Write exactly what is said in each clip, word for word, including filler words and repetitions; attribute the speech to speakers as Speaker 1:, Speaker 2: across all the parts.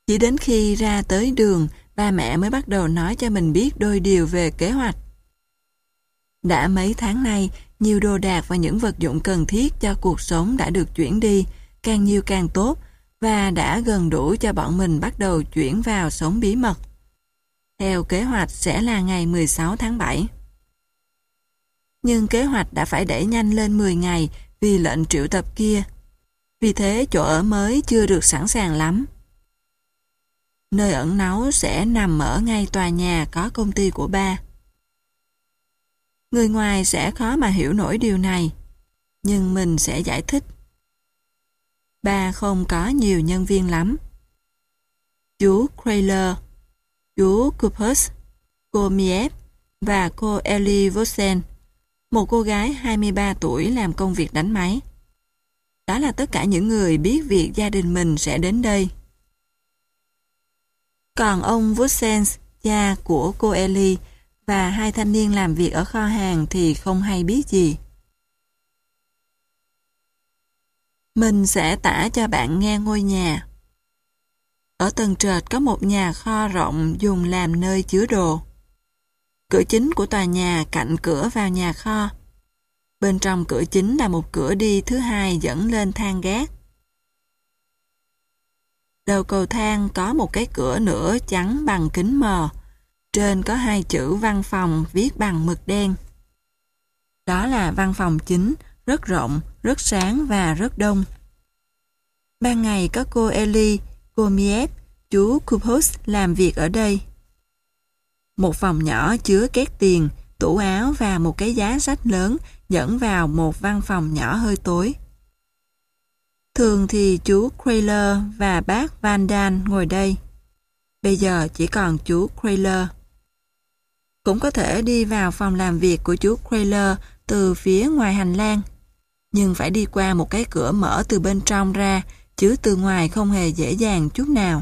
Speaker 1: Chỉ đến khi ra tới đường, ba mẹ mới bắt đầu nói cho mình biết đôi điều về kế hoạch. Đã mấy tháng nay, nhiều đồ đạc và những vật dụng cần thiết cho cuộc sống đã được chuyển đi, càng nhiều càng tốt, và đã gần đủ cho bọn mình bắt đầu chuyển vào sống bí mật. Theo kế hoạch sẽ là ngày mười sáu tháng bảy. Nhưng kế hoạch đã phải đẩy nhanh lên mười ngày vì lệnh triệu tập kia. Vì thế chỗ ở mới chưa được sẵn sàng lắm. Nơi ẩn náu sẽ nằm ở ngay tòa nhà có công ty của ba. Người ngoài sẽ khó mà hiểu nổi điều này, nhưng mình sẽ giải thích. Ba không có nhiều nhân viên lắm. Chú Krayler, chú Kupus, cô Miep và cô Ellie Vosen, một cô gái hai mươi ba tuổi làm công việc đánh máy. Đó là tất cả những người biết việc gia đình mình sẽ đến đây. Còn ông Vosen, cha của cô Ellie, và hai thanh niên làm việc ở kho hàng thì không hay biết gì. Mình sẽ tả cho bạn nghe ngôi nhà. Ở tầng trệt có một nhà kho rộng dùng làm nơi chứa đồ. Cửa chính của tòa nhà cạnh cửa vào nhà kho. Bên trong cửa chính là một cửa đi thứ hai dẫn lên thang gác. Đầu cầu thang có một cái cửa nữa trắng bằng kính mờ. Trên có hai chữ văn phòng viết bằng mực đen. Đó là văn phòng chính, rất rộng, rất sáng và rất đông. Ban ngày có cô Ellie, cô Miep, chú Kupus làm việc ở đây. Một phòng nhỏ chứa két tiền, tủ áo và một cái giá sách lớn dẫn vào một văn phòng nhỏ hơi tối. Thường thì chú Krayler và bác Van Dan ngồi đây. Bây giờ chỉ còn chú Krayler. Cũng có thể đi vào phòng làm việc của chú Krayler từ phía ngoài hành lang, nhưng phải đi qua một cái cửa mở từ bên trong ra, chứ từ ngoài không hề dễ dàng chút nào.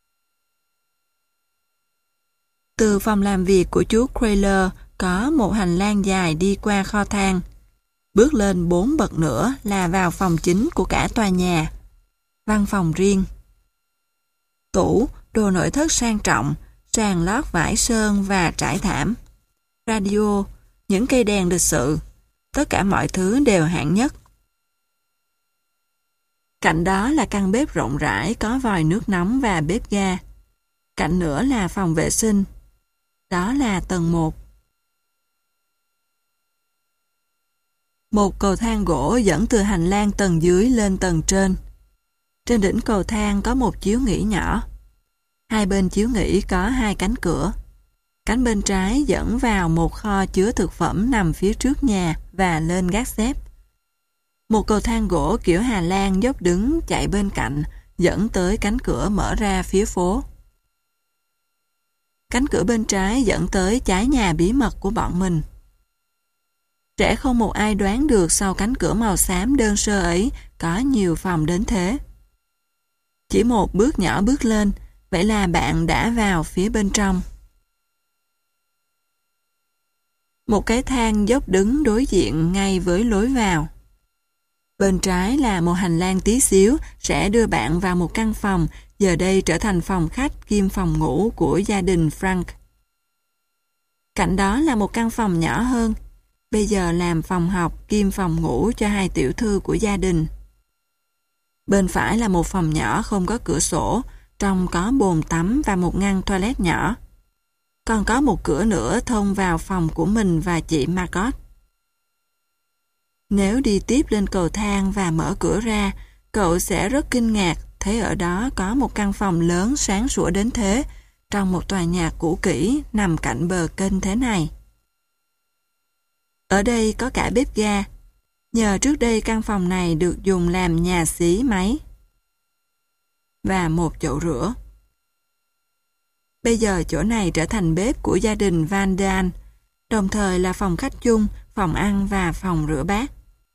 Speaker 1: Từ phòng làm việc của chú Krayler có một hành lang dài đi qua kho thang. Bước lên bốn bậc nữa là vào phòng chính của cả tòa nhà. Văn phòng riêng. Tủ, đồ nội thất sang trọng, sàn lót vải sơn và trải thảm. Radio, những cây đèn lịch sự. Tất cả mọi thứ đều hạng nhất. Cạnh đó là căn bếp rộng rãi có vòi nước nóng và bếp ga. Cạnh nữa là phòng vệ sinh. Đó là tầng một. Một cầu thang gỗ dẫn từ hành lang tầng dưới lên tầng trên. Trên đỉnh cầu thang có một chiếu nghỉ nhỏ. Hai bên chiếu nghỉ có hai cánh cửa. Cánh bên trái dẫn vào một kho chứa thực phẩm nằm phía trước nhà và lên gác xếp. Một cầu thang gỗ kiểu Hà Lan dốc đứng chạy bên cạnh, dẫn tới cánh cửa mở ra phía phố. Cánh cửa bên trái dẫn tới trái nhà bí mật của bọn mình. Trẻ không một ai đoán được sau cánh cửa màu xám đơn sơ ấy có nhiều phòng đến thế. Chỉ một bước nhỏ bước lên, vậy là bạn đã vào phía bên trong. Một cái thang dốc đứng đối diện ngay với lối vào. Bên trái là một hành lang tí xíu sẽ đưa bạn vào một căn phòng, giờ đây trở thành phòng khách kiêm phòng ngủ của gia đình Frank. Cạnh đó là một căn phòng nhỏ hơn, bây giờ làm phòng học kiêm phòng ngủ cho hai tiểu thư của gia đình. Bên phải là một phòng nhỏ không có cửa sổ, trong có bồn tắm và một ngăn toilet nhỏ. Còn có một cửa nữa thông vào phòng của mình và chị Margot. Nếu đi tiếp lên cầu thang và mở cửa ra, cậu sẽ rất kinh ngạc thấy ở đó có một căn phòng lớn sáng sủa đến thế, trong một tòa nhà cũ kỹ nằm cạnh bờ kênh thế này. Ở đây có cả bếp ga. Nhờ trước đây căn phòng này được dùng làm nhà xí máy. Và một chậu rửa. Bây giờ chỗ này trở thành bếp của gia đình Van Dan, đồng thời là phòng khách chung, phòng ăn và phòng rửa bát.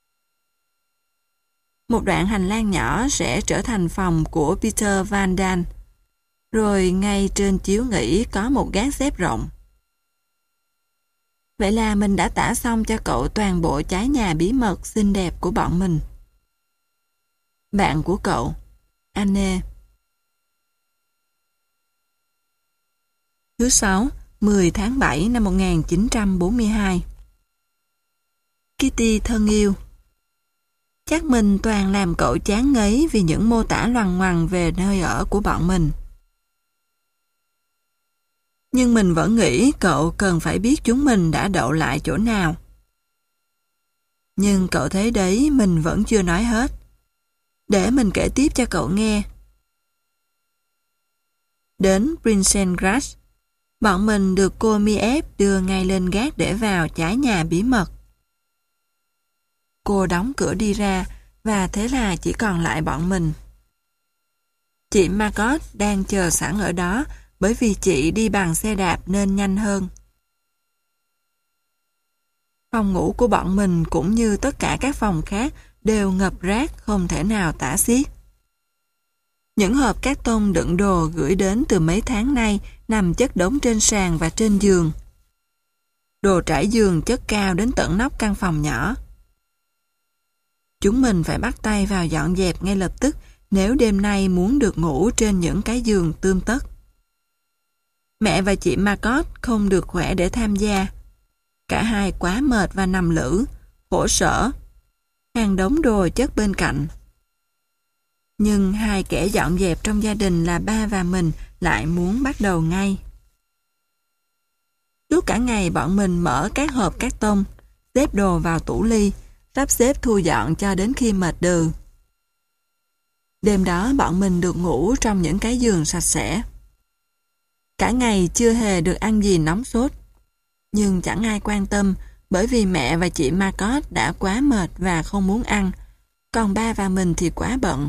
Speaker 1: Một đoạn hành lang nhỏ sẽ trở thành phòng của Peter Van Dan. Rồi ngay trên chiếu nghỉ có một gác xếp rộng. Vậy là mình đã tả xong cho cậu toàn bộ trái nhà bí mật xinh đẹp của bọn mình. Bạn của cậu, Anne. Thứ sáu, mười tháng bảy năm một nghìn chín trăm bốn mươi hai. Kitty thân yêu, chắc mình toàn làm cậu chán ngấy vì những mô tả loằng ngoằng về nơi ở của bọn mình. Nhưng mình vẫn nghĩ cậu cần phải biết chúng mình đã đậu lại chỗ nào. Nhưng cậu thấy đấy, mình vẫn chưa nói hết. Để mình kể tiếp cho cậu nghe. Đến Prince's Grass, bọn mình được cô Miep đưa ngay lên gác để vào trái nhà bí mật. Cô đóng cửa đi ra, và thế là chỉ còn lại bọn mình. Chị Margot đang chờ sẵn ở đó, bởi vì chị đi bằng xe đạp nên nhanh hơn. Phòng ngủ của bọn mình cũng như tất cả các phòng khác đều ngập rác không thể nào tả xiết. Những hộp cát tông đựng đồ gửi đến từ mấy tháng nay nằm chất đống trên sàn và trên giường. Đồ trải giường chất cao đến tận nóc căn phòng nhỏ. Chúng mình phải bắt tay vào dọn dẹp ngay lập tức nếu đêm nay muốn được ngủ trên những cái giường tươm tất. Mẹ và chị Margot không được khỏe để tham gia. Cả hai quá mệt và nằm lử, khổ sở. Hàng đống đồ chất bên cạnh. Nhưng hai kẻ dọn dẹp trong gia đình là ba và mình lại muốn bắt đầu ngay. Suốt cả ngày bọn mình mở các hộp cát tông, xếp đồ vào tủ ly, sắp xếp thu dọn cho đến khi mệt đừ. Đêm đó bọn mình được ngủ trong những cái giường sạch sẽ. Cả ngày chưa hề được ăn gì nóng sốt. Nhưng chẳng ai quan tâm bởi vì mẹ và chị Margot đã quá mệt và không muốn ăn, còn ba và mình thì quá bận.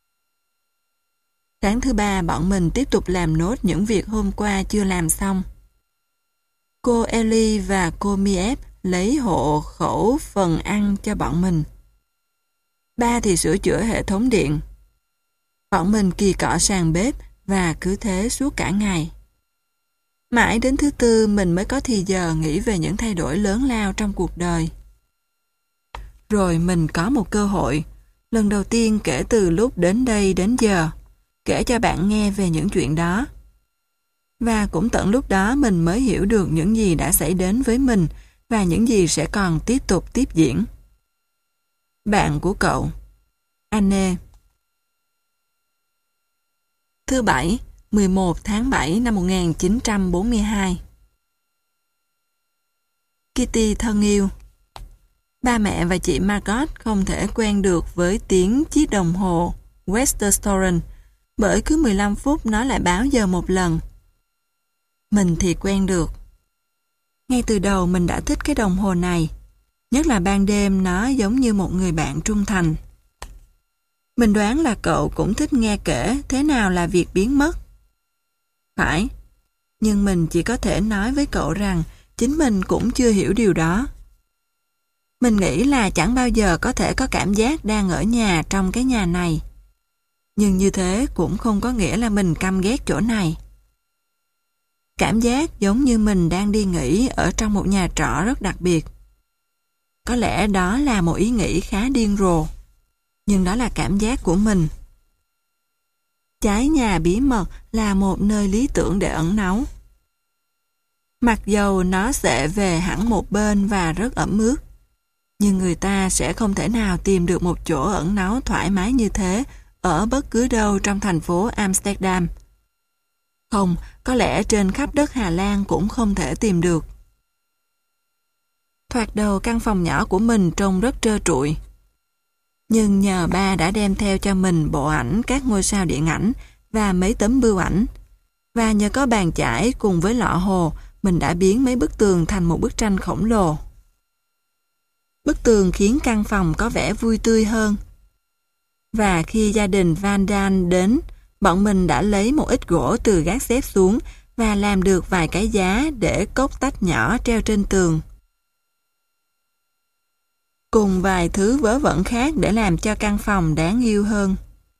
Speaker 1: Sáng thứ ba bọn mình tiếp tục làm nốt những việc hôm qua chưa làm xong. Cô Ellie và cô Miep lấy hộ khẩu phần ăn cho bọn mình. Ba thì sửa chữa hệ thống điện. Bọn mình kỳ cọ sàn bếp và cứ thế suốt cả ngày. Mãi đến thứ tư mình mới có thì giờ nghĩ về những thay đổi lớn lao trong cuộc đời. Rồi mình có một cơ hội, lần đầu tiên kể từ lúc đến đây đến giờ, kể cho bạn nghe về những chuyện đó. Và cũng tận lúc đó mình mới hiểu được những gì đã xảy đến với mình và những gì sẽ còn tiếp tục tiếp diễn. Bạn của cậu, Anne. Thứ bảy, mười một tháng bảy năm một nghìn chín trăm bốn mươi hai. Kitty thân yêu, ba mẹ và chị Margot không thể quen được với tiếng chiếc đồng hồ Westerstoren bởi cứ mười lăm phút nó lại báo giờ một lần. Mình thì quen được. Ngay từ đầu mình đã thích cái đồng hồ này, nhất là ban đêm nó giống như một người bạn trung thành. Mình đoán là cậu cũng thích nghe kể thế nào là việc biến mất. Phải, nhưng mình chỉ có thể nói với cậu rằng chính mình cũng chưa hiểu điều đó. Mình nghĩ là chẳng bao giờ có thể có cảm giác đang ở nhà trong cái nhà này. Nhưng như thế cũng không có nghĩa là mình căm ghét chỗ này. Cảm giác giống như mình đang đi nghỉ ở trong một nhà trọ rất đặc biệt. Có lẽ đó là một ý nghĩ khá điên rồ, nhưng đó là cảm giác của mình. Trái nhà bí mật là một nơi lý tưởng để ẩn náu. Mặc dầu nó sẽ về hẳn một bên và rất ẩm ướt, nhưng người ta sẽ không thể nào tìm được một chỗ ẩn náu thoải mái như thế ở bất cứ đâu trong thành phố Amsterdam. Không, có lẽ trên khắp đất Hà Lan cũng không thể tìm được. Thoạt đầu căn phòng nhỏ của mình trông rất trơ trụi. Nhưng nhờ ba đã đem theo cho mình bộ ảnh các ngôi sao điện ảnh và mấy tấm bưu ảnh. Và nhờ có bàn chải cùng với lọ hồ, mình đã biến mấy bức tường thành một bức tranh khổng lồ. Bức tường khiến căn phòng có vẻ vui tươi hơn. Và khi gia đình Van Daan đến, bọn mình đã lấy một ít gỗ từ gác xếp xuống và làm được vài cái giá để cốc tách nhỏ treo trên tường. Cùng vài thứ vớ vẩn khác để làm cho căn phòng đáng yêu hơn.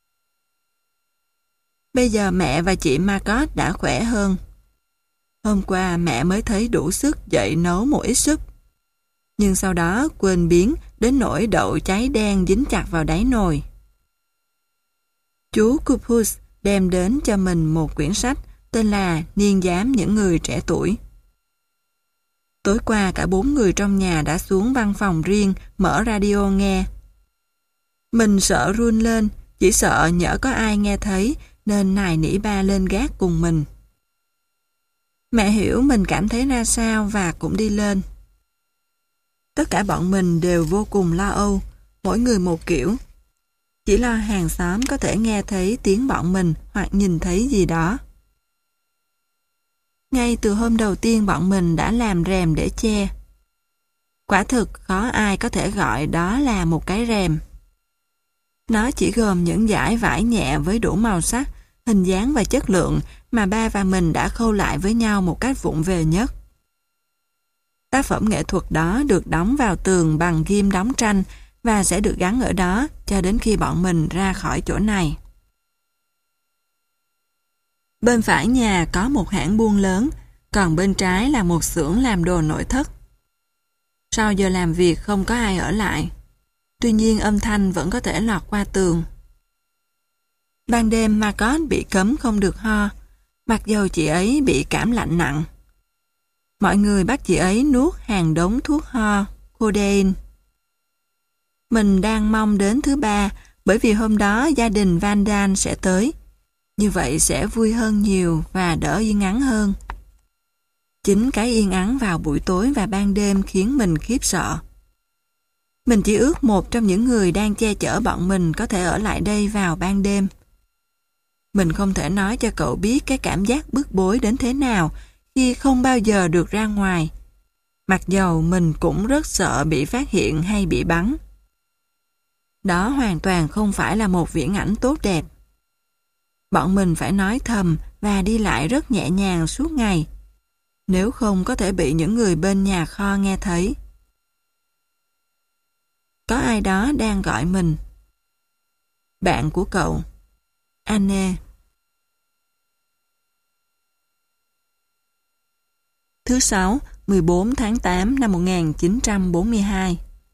Speaker 1: Bây giờ mẹ và chị Margot đã khỏe hơn. Hôm qua mẹ mới thấy đủ sức dậy nấu một ít súp. Nhưng sau đó quên biến đến nỗi đậu cháy đen dính chặt vào đáy nồi. Chú Cupus đem đến cho mình một quyển sách tên là Niên giám những người trẻ tuổi. Tối qua cả bốn người trong nhà đã xuống văn phòng riêng mở radio nghe. Mình sợ run lên, chỉ sợ nhỡ có ai nghe thấy nên nài nỉ ba lên gác cùng mình. Mẹ hiểu mình cảm thấy ra sao và cũng đi lên. Tất cả bọn mình đều vô cùng lo âu, mỗi người một kiểu. Chỉ lo hàng xóm có thể nghe thấy tiếng bọn mình hoặc nhìn thấy gì đó. Ngay từ hôm đầu tiên bọn mình đã làm rèm để che. Quả thực khó ai có thể gọi đó là một cái rèm. Nó chỉ gồm những dải vải nhẹ với đủ màu sắc, hình dáng và chất lượng mà ba và mình đã khâu lại với nhau một cách vụng về nhất. Tác phẩm nghệ thuật đó được đóng vào tường bằng ghim đóng tranh và sẽ được gắn ở đó cho đến khi bọn mình ra khỏi chỗ này. Bên phải nhà có một hãng buôn lớn, còn bên trái là một xưởng làm đồ nội thất. Sau giờ làm việc không có ai ở lại. Tuy nhiên âm thanh vẫn có thể lọt qua tường. Ban đêm Margot bị cấm không được ho, mặc dầu chị ấy bị cảm lạnh nặng. Mọi người bắt chị ấy nuốt hàng đống thuốc ho, codeine. Mình đang mong đến thứ ba bởi vì hôm đó gia đình Van Dahl sẽ tới. Như vậy sẽ vui hơn nhiều và đỡ yên ắng hơn. Chính cái yên ắng vào buổi tối và ban đêm khiến mình khiếp sợ. Mình chỉ ước một trong những người đang che chở bọn mình có thể ở lại đây vào ban đêm. Mình không thể nói cho cậu biết cái cảm giác bức bối đến thế nào khi không bao giờ được ra ngoài. Mặc dầu mình cũng rất sợ bị phát hiện hay bị bắn. Đó hoàn toàn không phải là một viễn ảnh tốt đẹp. Bọn mình phải nói thầm và đi lại rất nhẹ nhàng suốt ngày. Nếu không có thể bị những người bên nhà kho nghe thấy. Có ai đó đang gọi mình. Bạn của cậu, Anne. Thứ sáu, mười bốn tháng tám năm một nghìn chín trăm bốn mươi hai.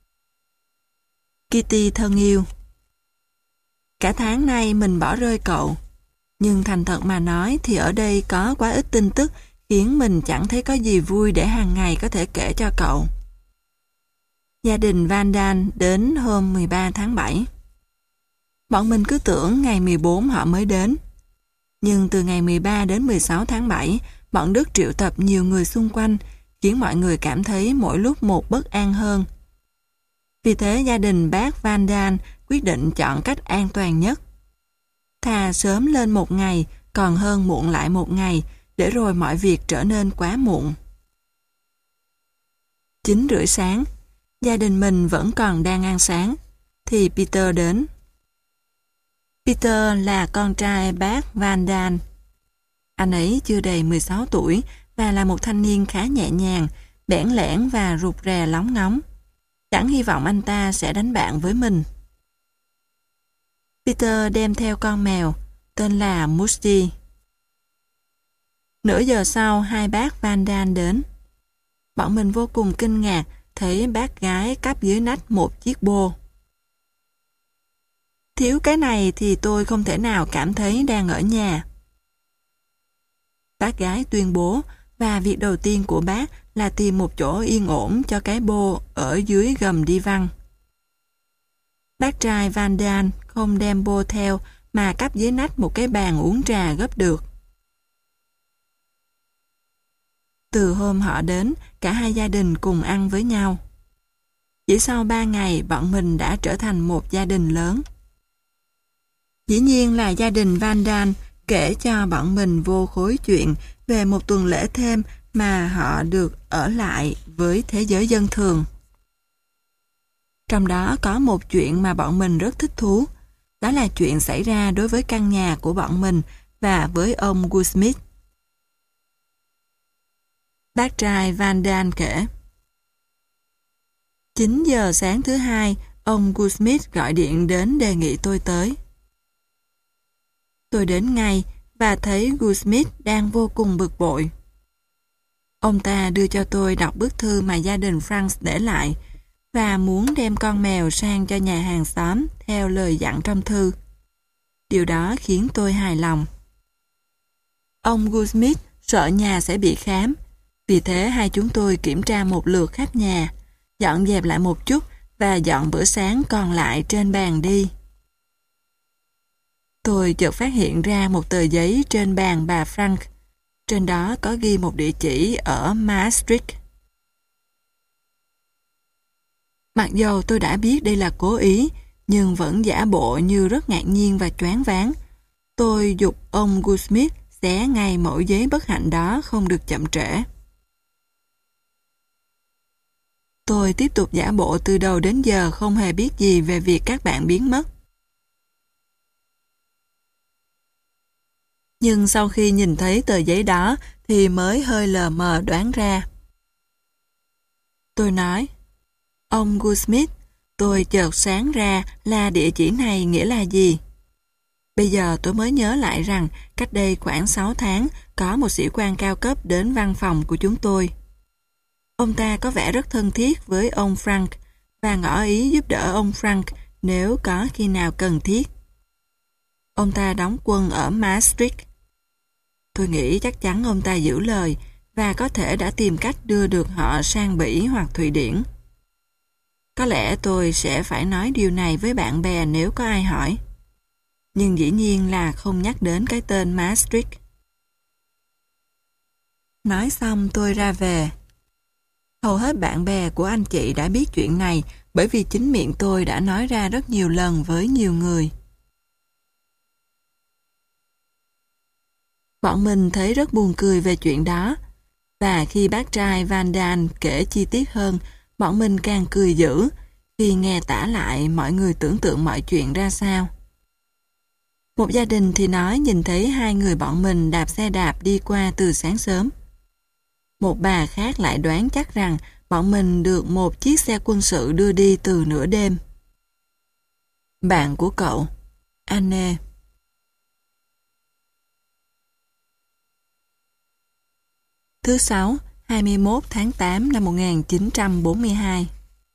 Speaker 1: Kitty thân yêu. Cả tháng nay mình bỏ rơi cậu. Nhưng thành thật mà nói thì ở đây có quá ít tin tức khiến mình chẳng thấy có gì vui để hàng ngày có thể kể cho cậu. Gia đình Van Dahl đến hôm mười ba tháng bảy. Bọn mình cứ tưởng ngày mười bốn họ mới đến. Nhưng từ ngày mười ba đến mười sáu tháng bảy, bọn Đức triệu tập nhiều người xung quanh, khiến mọi người cảm thấy mỗi lúc một bất an hơn. Vì thế gia đình bác Van Dahl quyết định chọn cách an toàn nhất. Thà sớm lên một ngày, còn hơn muộn lại một ngày, để rồi mọi việc trở nên quá muộn. Chín rưỡi sáng, gia đình mình vẫn còn đang ăn sáng, thì Peter đến. Peter là con trai bác Van Dahl. Anh ấy chưa đầy mười sáu tuổi và là một thanh niên khá nhẹ nhàng, bẽn lẽn và rụt rè lóng ngóng. Chẳng hy vọng anh ta sẽ đánh bạn với mình. Peter đem theo con mèo, tên là Musty. Nửa giờ sau, hai bác Van Dahl đến. Bọn mình vô cùng kinh ngạc thấy bác gái cắp dưới nách một chiếc bô. Thiếu cái này thì tôi không thể nào cảm thấy đang ở nhà. Bác gái tuyên bố và việc đầu tiên của bác là tìm một chỗ yên ổn cho cái bô ở dưới gầm đi văn. Bác trai Van Dahl không đem bô theo mà cắp dưới nách một cái bàn uống trà gấp được. Từ hôm họ đến, cả hai gia đình cùng ăn với nhau. Chỉ sau ba ngày, bọn mình đã trở thành một gia đình lớn. Dĩ nhiên là gia đình Van Dahl kể cho bọn mình vô khối chuyện về một tuần lễ thêm mà họ được ở lại với thế giới dân thường. Trong đó có một chuyện mà bọn mình rất thích thú. Đó là chuyện xảy ra đối với căn nhà của bọn mình và với ông Goldsmith. Bác trai Van Dahl kể. chín giờ sáng thứ hai, ông Goldsmith gọi điện đến đề nghị tôi tới. Tôi đến ngay và thấy Goldsmith đang vô cùng bực bội. Ông ta đưa cho tôi đọc bức thư mà gia đình Franz để lại và muốn đem con mèo sang cho nhà hàng xóm theo lời dặn trong thư. Điều đó khiến tôi hài lòng. Ông Goldsmith sợ nhà sẽ bị khám. Vì thế hai chúng tôi kiểm tra một lượt khắp nhà, dọn dẹp lại một chút và dọn bữa sáng còn lại trên bàn đi. Tôi chợt phát hiện ra một tờ giấy trên bàn bà Frank. Trên đó có ghi một địa chỉ ở Maastricht. Mặc dầu tôi đã biết đây là cố ý, nhưng vẫn giả bộ như rất ngạc nhiên và choáng váng. Tôi giục ông Goldsmith xé ngay mẩu giấy bất hạnh đó không được chậm trễ. Tôi tiếp tục giả bộ từ đầu đến giờ không hề biết gì về việc các bạn biến mất. Nhưng sau khi nhìn thấy tờ giấy đó thì mới hơi lờ mờ đoán ra. Tôi nói, ông Goldsmith, tôi chợt sáng ra là địa chỉ này nghĩa là gì. Bây giờ tôi mới nhớ lại rằng cách đây khoảng sáu tháng có một sĩ quan cao cấp đến văn phòng của chúng tôi. Ông ta có vẻ rất thân thiết với ông Frank và ngỏ ý giúp đỡ ông Frank nếu có khi nào cần thiết. Ông ta đóng quân ở Maastricht. Tôi nghĩ chắc chắn ông ta giữ lời và có thể đã tìm cách đưa được họ sang Bỉ hoặc Thụy Điển. Có lẽ tôi sẽ phải nói điều này với bạn bè nếu có ai hỏi. Nhưng dĩ nhiên là không nhắc đến cái tên Maastricht. Nói xong tôi ra về. Hầu hết bạn bè của anh chị đã biết chuyện này bởi vì chính miệng tôi đã nói ra rất nhiều lần với nhiều người. Bọn mình thấy rất buồn cười về chuyện đó. Và khi bác trai Van Daan kể chi tiết hơn, bọn mình càng cười dữ khi nghe tả lại mọi người tưởng tượng mọi chuyện ra sao. Một gia đình thì nói nhìn thấy hai người bọn mình đạp xe đạp đi qua từ sáng sớm. Một bà khác lại đoán chắc rằng bọn mình được một chiếc xe quân sự đưa đi từ nửa đêm. Bạn của cậu, Anne. Thứ Sáu, hai mươi mốt tháng tám năm một nghìn chín trăm bốn mươi hai.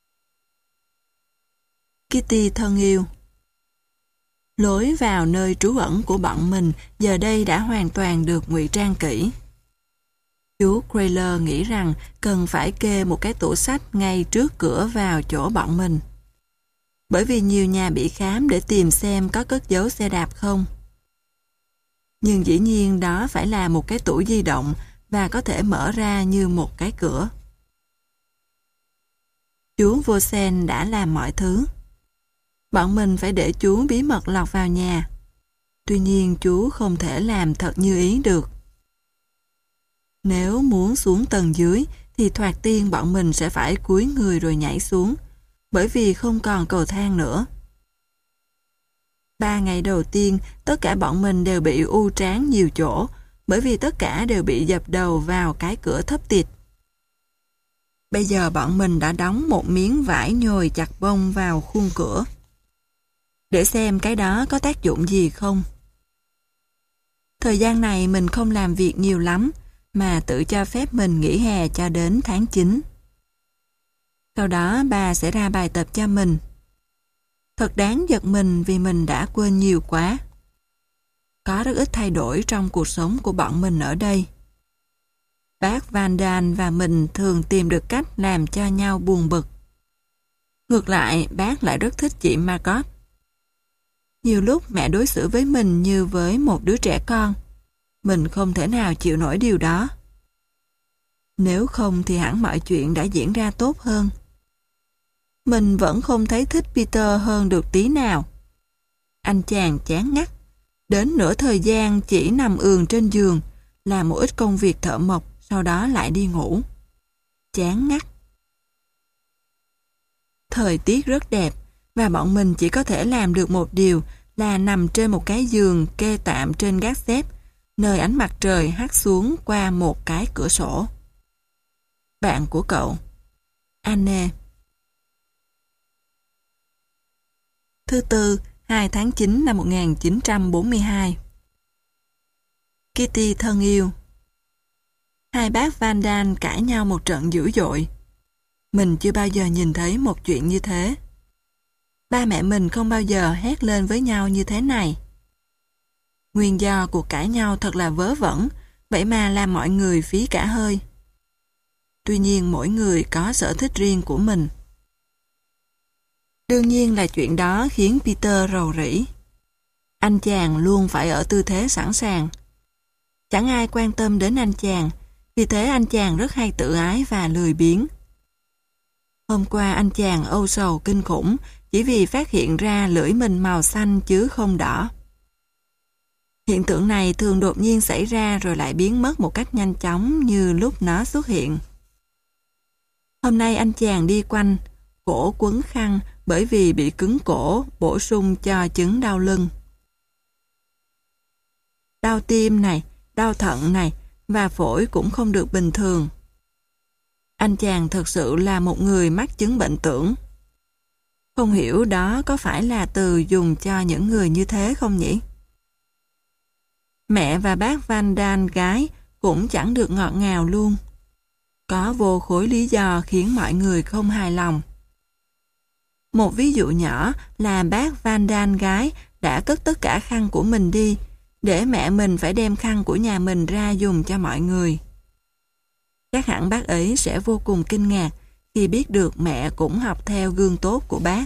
Speaker 1: Kitty thân yêu. Lối vào nơi trú ẩn của bọn mình giờ đây đã hoàn toàn được ngụy trang kỹ. Chú Crayler nghĩ rằng cần phải kê một cái tủ sách ngay trước cửa vào chỗ bọn mình. Bởi vì nhiều nhà bị khám để tìm xem có cất giấu xe đạp không. Nhưng dĩ nhiên đó phải là một cái tủ di động và có thể mở ra như một cái cửa. Chú Vosen đã làm mọi thứ. Bọn mình phải để chú bí mật lọt vào nhà. Tuy nhiên chú không thể làm thật như ý được. Nếu muốn xuống tầng dưới thì thoạt tiên bọn mình sẽ phải cúi người rồi nhảy xuống, bởi vì không còn cầu thang nữa. Ba ngày đầu tiên, tất cả bọn mình đều bị u trán nhiều chỗ, bởi vì tất cả đều bị dập đầu vào cái cửa thấp tịt. Bây giờ bọn mình đã đóng một miếng vải nhồi chặt bông vào khuôn cửa, để xem cái đó có tác dụng gì không. Thời gian này mình không làm việc nhiều lắm, mà tự cho phép mình nghỉ hè cho đến tháng chín. Sau đó bà sẽ ra bài tập cho mình. Thật đáng giật mình vì mình đã quên nhiều quá. Có rất ít thay đổi trong cuộc sống của bọn mình ở đây. Bác Van Daan và mình thường tìm được cách làm cho nhau buồn bực. Ngược lại, bác lại rất thích chị Margot. Nhiều lúc mẹ đối xử với mình như với một đứa trẻ con. Mình không thể nào chịu nổi điều đó. Nếu không thì hẳn mọi chuyện đã diễn ra tốt hơn. Mình vẫn không thấy thích Peter hơn được tí nào. Anh chàng chán ngắt. Đến nửa thời gian chỉ nằm ườn trên giường, làm một ít công việc thợ mộc, sau đó lại đi ngủ. Chán ngắt. Thời tiết rất đẹp, và bọn mình chỉ có thể làm được một điều là nằm trên một cái giường kê tạm trên gác xếp, nơi ánh mặt trời hắt xuống qua một cái cửa sổ. Bạn của cậu, Anne. Thứ Tư, hai tháng chín năm một nghìn chín trăm bốn mươi hai. Kitty thân yêu. Hai bác Van Daan cãi nhau một trận dữ dội. Mình chưa bao giờ nhìn thấy một chuyện như thế. Ba mẹ mình không bao giờ hét lên với nhau như thế này. Nguyên do cuộc cãi nhau thật là vớ vẩn, vậy mà làm mọi người phí cả hơi. Tuy nhiên mỗi người có sở thích riêng của mình. Đương nhiên là chuyện đó khiến Peter rầu rĩ. Anh chàng luôn phải ở tư thế sẵn sàng. Chẳng ai quan tâm đến anh chàng, vì thế anh chàng rất hay tự ái và lười biếng. Hôm qua anh chàng âu sầu kinh khủng chỉ vì phát hiện ra lưỡi mình màu xanh chứ không đỏ. Hiện tượng này thường đột nhiên xảy ra rồi lại biến mất một cách nhanh chóng như lúc nó xuất hiện. Hôm nay anh chàng đi quanh, cổ quấn khăn bởi vì bị cứng cổ, bổ sung cho chứng đau lưng. Đau tim này, đau thận này và phổi cũng không được bình thường. Anh chàng thật sự là một người mắc chứng bệnh tưởng. Không hiểu đó có phải là từ dùng cho những người như thế không nhỉ? Mẹ và bác Van Daan gái cũng chẳng được ngọt ngào luôn. Có vô khối lý do khiến mọi người không hài lòng. Một ví dụ nhỏ là bác Van Daan gái đã cất tất cả khăn của mình đi, để mẹ mình phải đem khăn của nhà mình ra dùng cho mọi người. Chắc hẳn bác ấy sẽ vô cùng kinh ngạc khi biết được mẹ cũng học theo gương tốt của bác.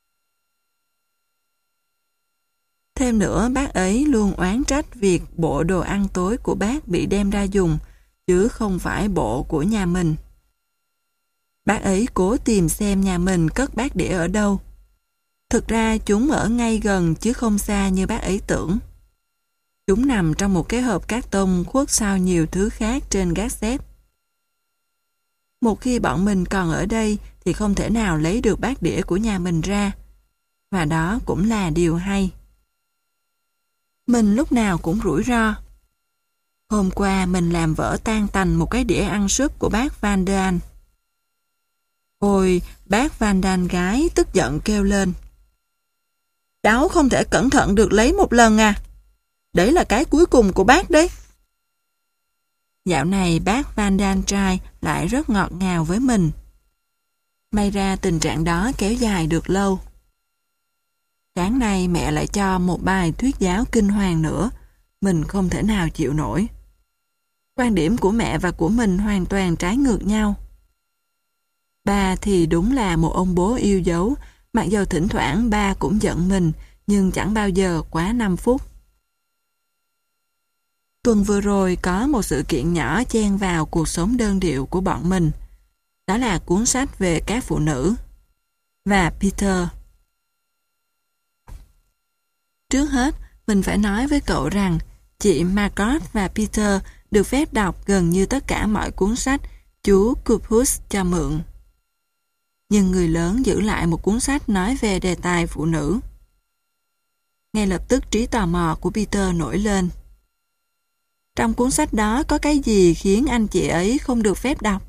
Speaker 1: Thêm nữa, bác ấy luôn oán trách việc bộ đồ ăn tối của bác bị đem ra dùng, chứ không phải bộ của nhà mình. Bác ấy cố tìm xem nhà mình cất bát đĩa ở đâu. Thực ra chúng ở ngay gần chứ không xa như bác ấy tưởng. Chúng nằm trong một cái hộp cát tông khuất sau nhiều thứ khác trên gác xếp. Một khi bọn mình còn ở đây thì không thể nào lấy được bát đĩa của nhà mình ra. Và đó cũng là điều hay. Mình lúc nào cũng rủi ro. Hôm qua mình làm vỡ tan tành một cái đĩa ăn súp của bác Van Daan. Ôi, bác Van Daan gái tức giận kêu lên. Cháu không thể cẩn thận được lấy một lần à? Đấy là cái cuối cùng của bác đấy. Dạo này bác Van Daan trai lại rất ngọt ngào với mình. May ra tình trạng đó kéo dài được lâu. Sáng nay mẹ lại cho một bài thuyết giáo kinh hoàng nữa. Mình không thể nào chịu nổi. Quan điểm của mẹ và của mình hoàn toàn trái ngược nhau. Ba thì đúng là một ông bố yêu dấu, mặc dù thỉnh thoảng ba cũng giận mình, nhưng chẳng bao giờ quá năm phút. Tuần vừa rồi có một sự kiện nhỏ chen vào cuộc sống đơn điệu của bọn mình. Đó là cuốn sách về các phụ nữ. Và Peter. Trước hết, mình phải nói với cậu rằng chị Margot và Peter được phép đọc gần như tất cả mọi cuốn sách chú Cupus cho mượn. Nhưng người lớn giữ lại một cuốn sách nói về đề tài phụ nữ. Ngay lập tức trí tò mò của Peter nổi lên. Trong cuốn sách đó có cái gì khiến anh chị ấy không được phép đọc?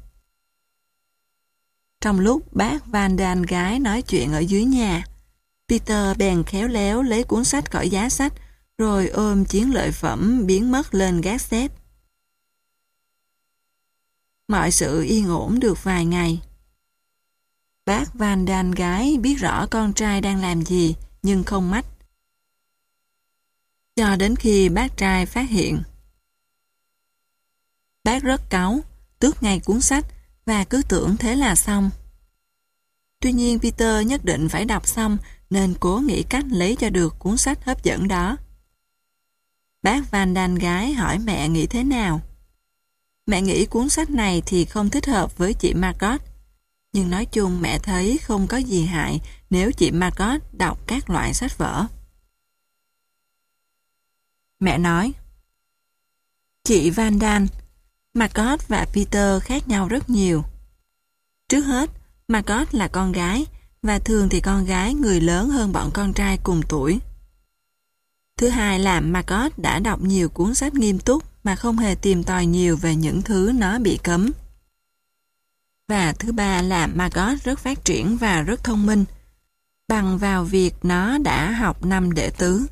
Speaker 1: Trong lúc bác Van Daan gái nói chuyện ở dưới nhà, Peter bèn khéo léo lấy cuốn sách khỏi giá sách rồi ôm chiến lợi phẩm biến mất lên gác xếp. Mọi sự yên ổn được vài ngày. Bác Van Daan gái biết rõ con trai đang làm gì nhưng không mách. Cho đến khi bác trai phát hiện. Bác rất cáu, tước ngay cuốn sách và cứ tưởng thế là xong. Tuy nhiên Peter nhất định phải đọc xong nên cố nghĩ cách lấy cho được cuốn sách hấp dẫn đó. Bác Van Daan gái hỏi mẹ nghĩ thế nào. Mẹ nghĩ cuốn sách này thì không thích hợp với chị Margot. Nhưng nói chung mẹ thấy không có gì hại nếu chị Margot đọc các loại sách vở. Mẹ nói, chị Van Daan, Margot và Peter khác nhau rất nhiều. Trước hết, Margot là con gái, và thường thì con gái người lớn hơn bọn con trai cùng tuổi. Thứ hai là Margot đã đọc nhiều cuốn sách nghiêm túc mà không hề tìm tòi nhiều về những thứ nó bị cấm. Và thứ ba là Margot rất phát triển và rất thông minh, bằng vào việc nó đã học năm đệ tứ.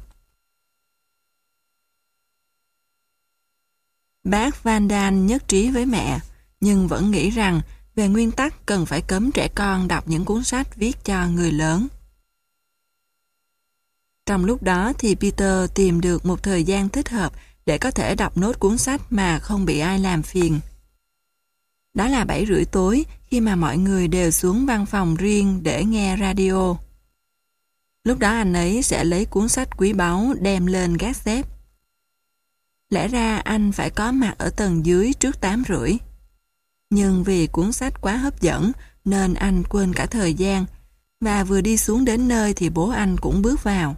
Speaker 1: Bác Van Daan nhất trí với mẹ, nhưng vẫn nghĩ rằng về nguyên tắc cần phải cấm trẻ con đọc những cuốn sách viết cho người lớn. Trong lúc đó thì Peter tìm được một thời gian thích hợp để có thể đọc nốt cuốn sách mà không bị ai làm phiền. Đó là bảy rưỡi tối khi mà mọi người đều xuống văn phòng riêng để nghe radio. Lúc đó anh ấy sẽ lấy cuốn sách quý báu đem lên gác xếp. Lẽ ra anh phải có mặt ở tầng dưới trước tám rưỡi. Nhưng vì cuốn sách quá hấp dẫn nên anh quên cả thời gian, và vừa đi xuống đến nơi thì bố anh cũng bước vào.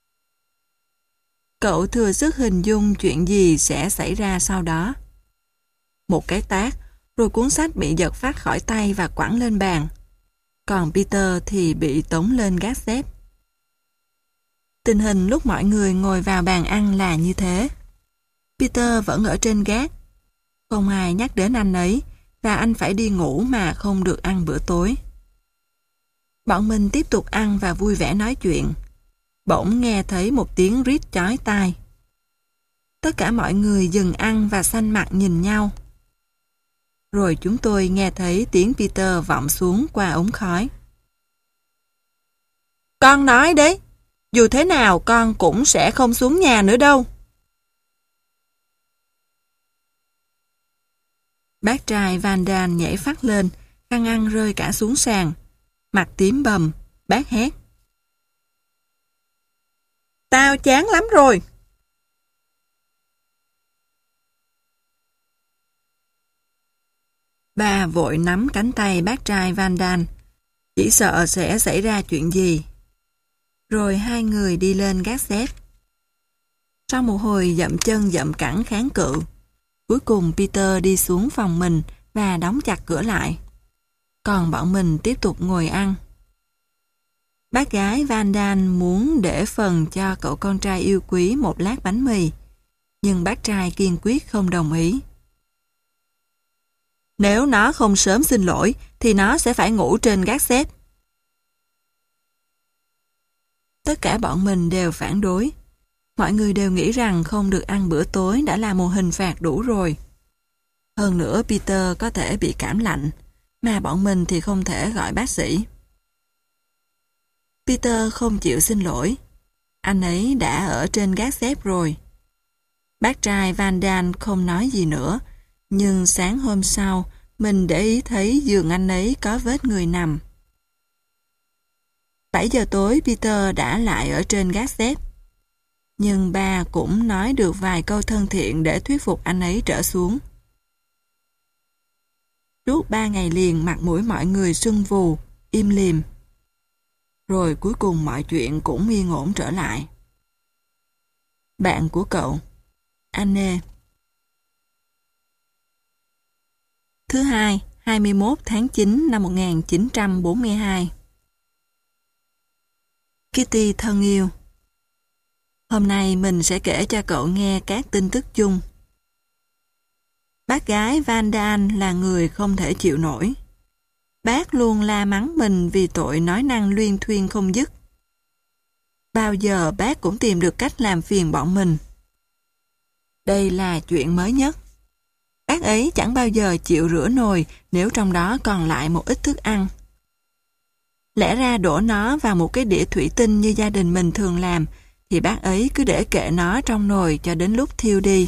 Speaker 1: Cậu thừa sức hình dung chuyện gì sẽ xảy ra sau đó. Một cái tát, rồi cuốn sách bị giật phát khỏi tay và quẳng lên bàn. Còn Peter thì bị tống lên gác xếp. Tình hình lúc mọi người ngồi vào bàn ăn là như thế. Peter vẫn ở trên gác. Không ai nhắc đến anh ấy, và anh phải đi ngủ mà không được ăn bữa tối. Bọn mình tiếp tục ăn và vui vẻ nói chuyện. Bỗng nghe thấy một tiếng rít chói tai. Tất cả mọi người dừng ăn và xanh mặt nhìn nhau. Rồi chúng tôi nghe thấy tiếng Peter vọng xuống qua ống khói. Con nói đấy, dù thế nào con cũng sẽ không xuống nhà nữa đâu. Bác trai Van Daan nhảy phát lên, khăn ăn rơi cả xuống sàn. Mặt tím bầm, bác hét. Tao chán lắm rồi. Ba vội nắm cánh tay bác trai Van Daan, chỉ sợ sẽ xảy ra chuyện gì. Rồi hai người đi lên gác xếp. Sau một hồi dậm chân dậm cẳng kháng cự, cuối cùng Peter đi xuống phòng mình và đóng chặt cửa lại. Còn bọn mình tiếp tục ngồi ăn. Bác gái Van Daan muốn để phần cho cậu con trai yêu quý một lát bánh mì, nhưng bác trai kiên quyết không đồng ý. Nếu nó không sớm xin lỗi, thì nó sẽ phải ngủ trên gác xếp. Tất cả bọn mình đều phản đối. Mọi người đều nghĩ rằng không được ăn bữa tối đã là một hình phạt đủ rồi. Hơn nữa Peter có thể bị cảm lạnh, mà bọn mình thì không thể gọi bác sĩ. Peter không chịu xin lỗi. Anh ấy đã ở trên gác xếp rồi. Bác trai Van Daan không nói gì nữa, nhưng sáng hôm sau, mình để ý thấy giường anh ấy có vết người nằm. bảy giờ tối Peter đã lại ở trên gác xếp. Nhưng ba cũng nói được vài câu thân thiện để thuyết phục anh ấy trở xuống. Suốt ba ngày liền mặt mũi mọi người sưng vù, im lìm. Rồi cuối cùng mọi chuyện cũng yên ổn trở lại. Bạn của cậu, Anne. Thứ hai, hai mươi mốt tháng chín năm một nghìn chín trăm bốn mươi hai. Kitty thân yêu, hôm nay mình sẽ kể cho cậu nghe các tin tức chung. Bác gái Van Daan là người không thể chịu nổi. Bác luôn la mắng mình vì tội nói năng luyên thuyên không dứt. Bao giờ bác cũng tìm được cách làm phiền bọn mình. Đây là chuyện mới nhất. Bác ấy chẳng bao giờ chịu rửa nồi nếu trong đó còn lại một ít thức ăn. Lẽ ra đổ nó vào một cái đĩa thủy tinh như gia đình mình thường làm, thì bác ấy cứ để kệ nó trong nồi cho đến lúc thiêu đi.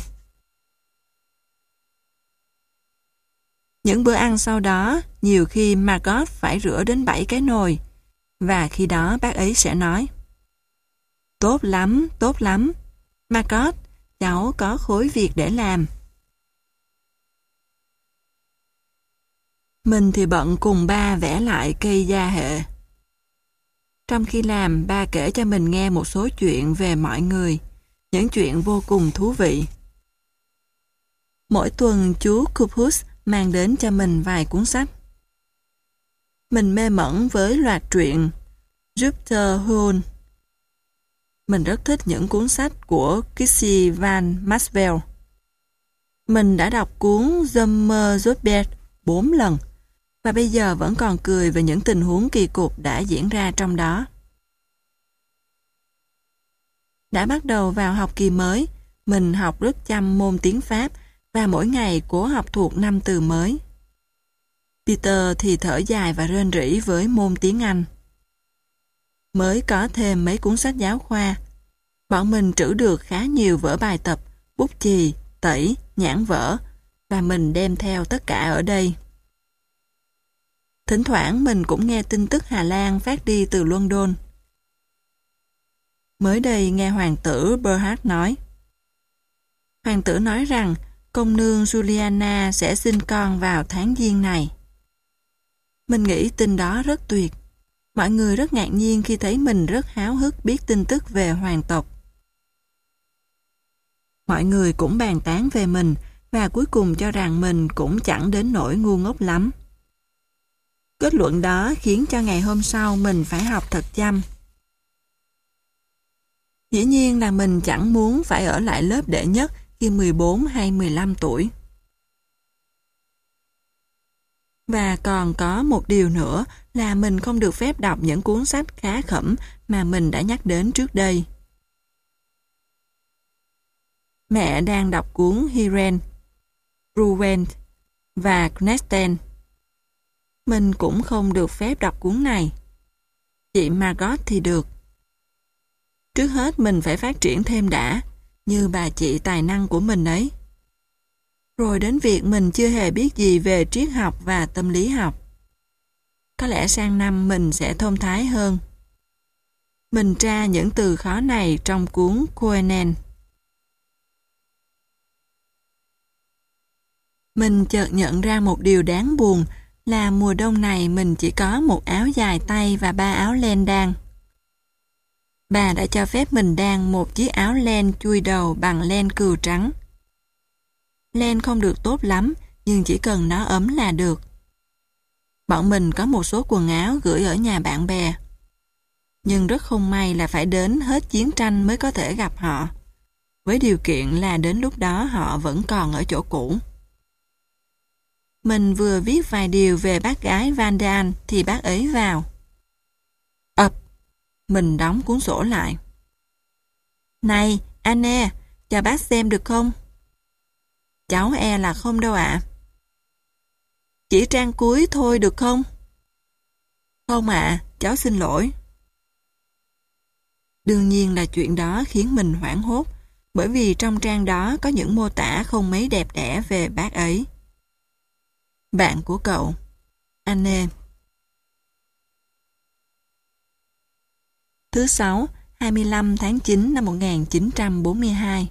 Speaker 1: Những bữa ăn sau đó, nhiều khi Margot phải rửa đến bảy cái nồi, và khi đó bác ấy sẽ nói: Tốt lắm, tốt lắm. Margot, cháu có khối việc để làm. Mình thì bận cùng ba vẽ lại cây gia hệ. Trong khi làm, ba kể cho mình nghe một số chuyện về mọi người, những chuyện vô cùng thú vị. Mỗi tuần chú Cupus mang đến cho mình vài cuốn sách. Mình mê mẩn với loạt truyện Jupiter Huon. Mình rất thích những cuốn sách của Kissy Van Maxwell. Mình đã đọc cuốn Sommerzotberg bốn lần, và bây giờ vẫn còn cười về những tình huống kỳ cục đã diễn ra trong đó. Đã bắt đầu vào học kỳ mới, mình học rất chăm môn tiếng Pháp và mỗi ngày cố học thuộc năm từ mới. Peter thì thở dài và rên rỉ với môn tiếng Anh. Mới có thêm mấy cuốn sách giáo khoa, bọn mình trữ được khá nhiều vở bài tập, bút chì, tẩy, nhãn vở, và mình đem theo tất cả ở đây. Thỉnh thoảng mình cũng nghe tin tức Hà Lan phát đi từ London. Mới đây nghe hoàng tử Berhard nói. Hoàng tử nói rằng công nương Juliana sẽ sinh con vào tháng Giêng này. Mình nghĩ tin đó rất tuyệt. Mọi người rất ngạc nhiên khi thấy mình rất háo hức biết tin tức về hoàng tộc. Mọi người cũng bàn tán về mình và cuối cùng cho rằng mình cũng chẳng đến nỗi ngu ngốc lắm. Kết luận đó khiến cho ngày hôm sau mình phải học thật chăm. Dĩ nhiên là mình chẳng muốn phải ở lại lớp đệ nhất khi mười bốn hay mười lăm tuổi. Và còn có một điều nữa là mình không được phép đọc những cuốn sách khá khẩm mà mình đã nhắc đến trước đây. Mẹ đang đọc cuốn Hiren, Rouen và Knesten. Mình cũng không được phép đọc cuốn này. Chị Margot thì được. Trước hết mình phải phát triển thêm đã, như bà chị tài năng của mình ấy. Rồi đến việc mình chưa hề biết gì về triết học và tâm lý học. Có lẽ sang năm mình sẽ thông thái hơn. Mình tra những từ khó này trong cuốn Koenen. Mình chợt nhận ra một điều đáng buồn là mùa đông này mình chỉ có một áo dài tay và ba áo len đan. Bà đã cho phép mình đan một chiếc áo len chui đầu bằng len cừu trắng. Len không được tốt lắm, nhưng chỉ cần nó ấm là được. Bọn mình có một số quần áo gửi ở nhà bạn bè. Nhưng rất không may là phải đến hết chiến tranh mới có thể gặp họ, với điều kiện là đến lúc đó họ vẫn còn ở chỗ cũ. Mình vừa viết vài điều về bác gái Van Daan thì bác ấy vào. Ập, mình đóng cuốn sổ lại. Này, Anne, cho bác xem được không? Cháu e là không đâu ạ. Chỉ trang cuối thôi được không? Không ạ, cháu xin lỗi. Đương nhiên là chuyện đó khiến mình hoảng hốt, bởi vì trong trang đó có những mô tả không mấy đẹp đẽ về bác ấy. Bạn của cậu, Anne. Thứ sáu, hai mươi lăm tháng chín năm một nghìn chín trăm bốn mươi hai.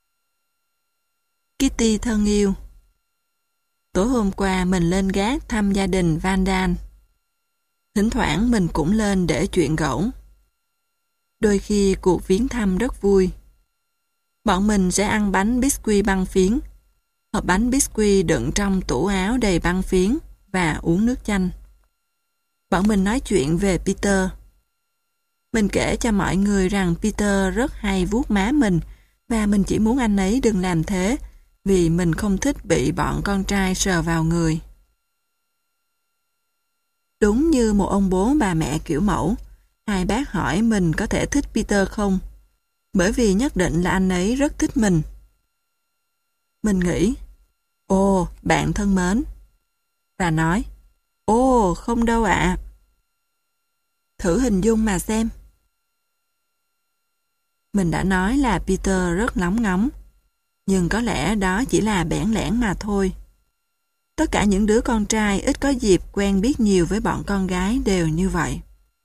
Speaker 1: Kitty thân yêu. Tối hôm qua mình lên gác thăm gia đình Van Daan. Thỉnh thoảng mình cũng lên để chuyện gẫu. Đôi khi cuộc viếng thăm rất vui. Bọn mình sẽ ăn bánh biscuit băng phiến, hộp bánh biscuit đựng trong tủ áo đầy băng phiến và uống nước chanh. Bọn mình nói chuyện về Peter. Mình kể cho mọi người rằng Peter rất hay vuốt má mình và mình chỉ muốn anh ấy đừng làm thế vì mình không thích bị bọn con trai sờ vào người. Đúng như một ông bố bà mẹ kiểu mẫu, hai bác hỏi mình có thể thích Peter không, bởi vì nhất định là anh ấy rất thích mình. Mình nghĩ, ồ, bạn thân mến. Và nói, ồ, không đâu ạ. Thử hình dung mà xem. Mình đã nói là Peter rất lóng ngóng, nhưng có lẽ đó chỉ là bẽn lẽn mà thôi. Tất cả những đứa con trai ít có dịp quen biết nhiều với bọn con gái đều như vậy.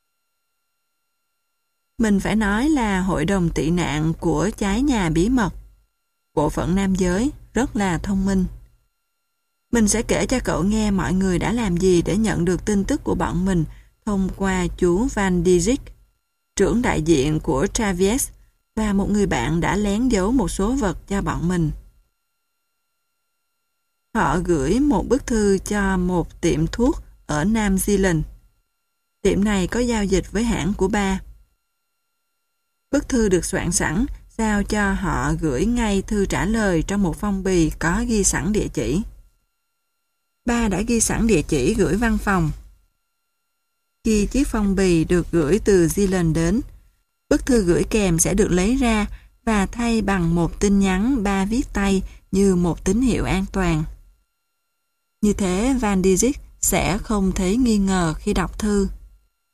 Speaker 1: Mình phải nói là hội đồng tị nạn của trái nhà bí mật, bộ phận nam giới, rất là thông minh. Mình sẽ kể cho cậu nghe mọi người đã làm gì để nhận được tin tức của bọn mình thông qua chú Van Dijk, trưởng đại diện của Travies, và một người bạn đã lén giấu một số vật cho bọn mình. Họ gửi một bức thư cho một tiệm thuốc ở Nam Zealand. Tiệm này có giao dịch với hãng của ba. Bức thư được soạn sẵn, giao cho họ gửi ngay thư trả lời trong một phong bì có ghi sẵn địa chỉ. Ba đã ghi sẵn địa chỉ gửi văn phòng. Khi chiếc phong bì được gửi từ Zealand đến, bức thư gửi kèm sẽ được lấy ra và thay bằng một tin nhắn ba viết tay như một tín hiệu an toàn. Như thế Van Dijk sẽ không thấy nghi ngờ khi đọc thư.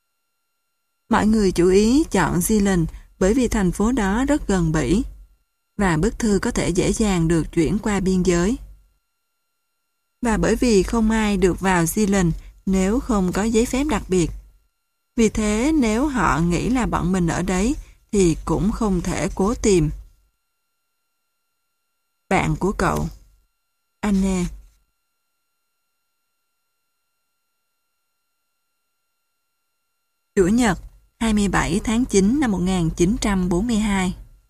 Speaker 1: Mọi người chú ý chọn Zealand bởi vì thành phố đó rất gần Bỉ. và bức thư có thể dễ dàng được chuyển qua biên giới. Và bởi vì không ai được vào Zealand nếu không có giấy phép đặc biệt. Vì thế nếu họ nghĩ là bọn mình ở đấy thì cũng không thể cố tìm. Bạn của cậu, Anne. Chủ nhật, hai mươi bảy tháng chín năm một nghìn chín trăm bốn mươi hai.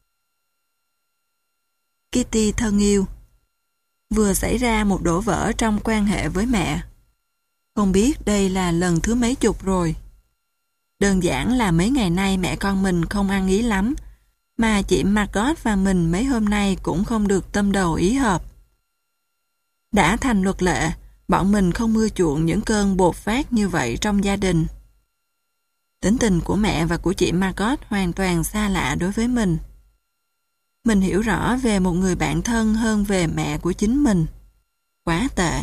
Speaker 1: Kitty thân yêu, vừa xảy ra một đổ vỡ trong quan hệ với mẹ. Không biết đây là lần thứ mấy chục rồi. Đơn giản là mấy ngày nay mẹ con mình không ăn ý lắm, mà chị Margot và mình mấy hôm nay cũng không được tâm đầu ý hợp. Đã thành luật lệ, bọn mình không ưa chuộng những cơn bột phát như vậy trong gia đình. Tính tình của mẹ và của chị Margot hoàn toàn xa lạ đối với mình. Mình hiểu rõ về một người bạn thân hơn về mẹ của chính mình. Quá tệ.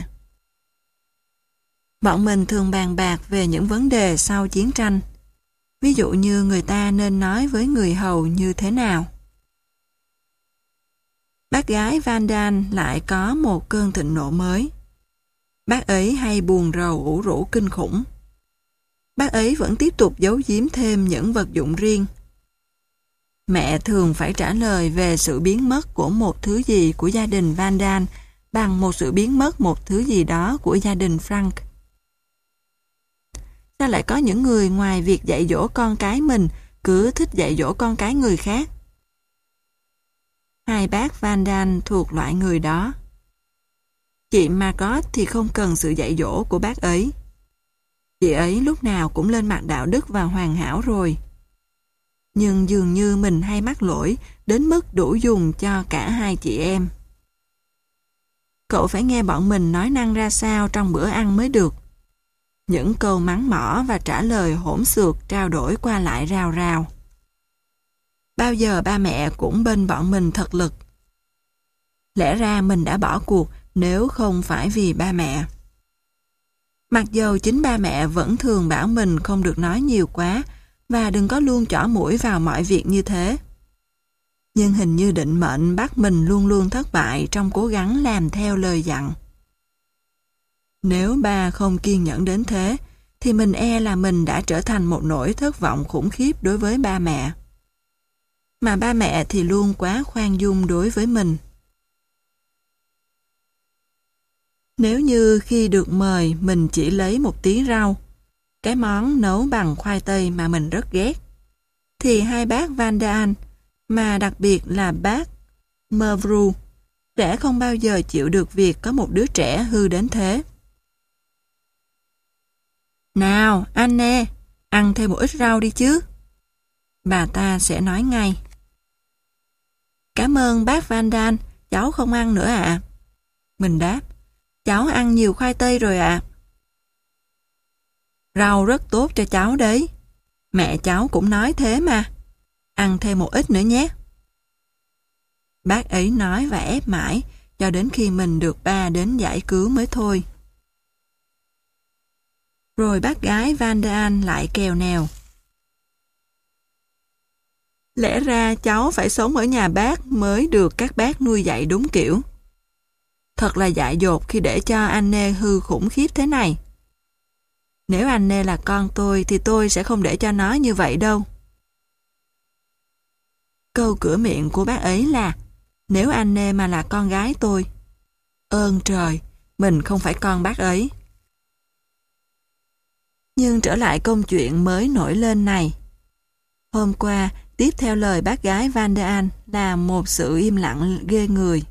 Speaker 1: Bọn mình thường bàn bạc về những vấn đề sau chiến tranh. Ví dụ như người ta nên nói với người hầu như thế nào. Bác gái Van Damme lại có một cơn thịnh nộ mới. Bác ấy hay buồn rầu ủ rũ kinh khủng. Bác ấy vẫn tiếp tục giấu giếm thêm những vật dụng riêng. Mẹ thường phải trả lời về sự biến mất của một thứ gì của gia đình Van Damme bằng một sự biến mất một thứ gì đó của gia đình Frank. Sao lại có những người ngoài việc dạy dỗ con cái mình cứ thích dạy dỗ con cái người khác? Hai bác Van Damme thuộc loại người đó. Chị Margot thì không cần sự dạy dỗ của bác ấy. Chị ấy lúc nào cũng lên mặt đạo đức và hoàn hảo rồi. Nhưng dường như mình hay mắc lỗi đến mức đủ dùng cho cả hai chị em. Cậu phải nghe bọn mình nói năng ra sao trong bữa ăn mới được. Những câu mắng mỏ và trả lời hỗn xược trao đổi qua lại rào rào. Bao giờ ba mẹ cũng bên bọn mình thật lực. Lẽ ra mình đã bỏ cuộc nếu không phải vì ba mẹ. Mặc dầu chính ba mẹ vẫn thường bảo mình không được nói nhiều quá và đừng có luôn chỏ mũi vào mọi việc như thế. Nhưng hình như định mệnh bắt mình luôn luôn thất bại trong cố gắng làm theo lời dặn. Nếu ba không kiên nhẫn đến thế, thì mình e là mình đã trở thành một nỗi thất vọng khủng khiếp đối với ba mẹ. Mà ba mẹ thì luôn quá khoan dung đối với mình. Nếu như khi được mời mình chỉ lấy một tí rau, cái món nấu bằng khoai tây mà mình rất ghét, thì hai bác Van Damme, mà đặc biệt là bác Mervru, sẽ không bao giờ chịu được việc có một đứa trẻ hư đến thế. Nào, Anne, ăn thêm một ít rau đi chứ. Bà ta sẽ nói ngay. Cảm ơn bác Van Damme, cháu không ăn nữa ạ. Mình đáp, cháu ăn nhiều khoai tây rồi ạ. Rau rất tốt cho cháu đấy. Mẹ cháu cũng nói thế mà. Ăn thêm một ít nữa nhé. Bác ấy nói và ép mãi, cho đến khi mình được ba đến giải cứu mới thôi. Rồi bác gái Van Damme lại kèo nèo. Lẽ ra cháu phải sống ở nhà bác mới được các bác nuôi dạy đúng kiểu. Thật là dại dột khi để cho Anne hư khủng khiếp thế này. Nếu Anne là con tôi thì tôi sẽ không để cho nó như vậy đâu. Câu cửa miệng của bác ấy là nếu Anne mà là con gái tôi. Ơn trời, mình không phải con bác ấy. Nhưng trở lại câu chuyện mới nổi lên này. Hôm qua, tiếp theo lời bác gái Van Damme là một sự im lặng ghê người.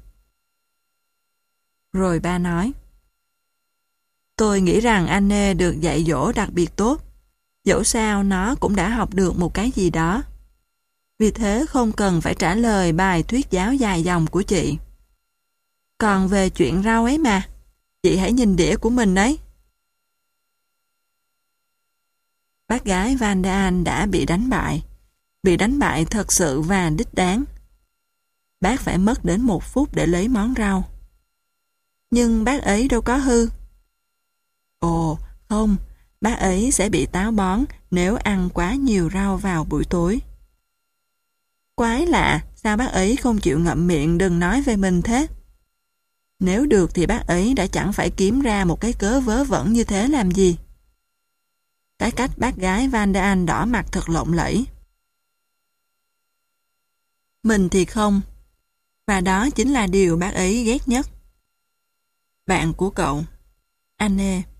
Speaker 1: Rồi ba nói, tôi nghĩ rằng Anne được dạy dỗ đặc biệt tốt. Dẫu sao nó cũng đã học được một cái gì đó. Vì thế không cần phải trả lời bài thuyết giáo dài dòng của chị. Còn về chuyện rau ấy mà, chị hãy nhìn đĩa của mình đấy. Bác gái Van Damme đã bị đánh bại. Bị đánh bại thật sự và đích đáng. Bác phải mất đến một phút để lấy món rau. Nhưng bác ấy đâu có hư. Ồ, không, bác ấy sẽ bị táo bón nếu ăn quá nhiều rau vào buổi tối. Quái lạ, sao bác ấy không chịu ngậm miệng đừng nói về mình thế? Nếu được thì bác ấy đã chẳng phải kiếm ra một cái cớ vớ vẩn như thế làm gì. Cái cách bác gái Van der An đỏ mặt thật lộng lẫy. Mình thì không. Và đó chính là điều bác ấy ghét nhất. Bạn của cậu, Anne.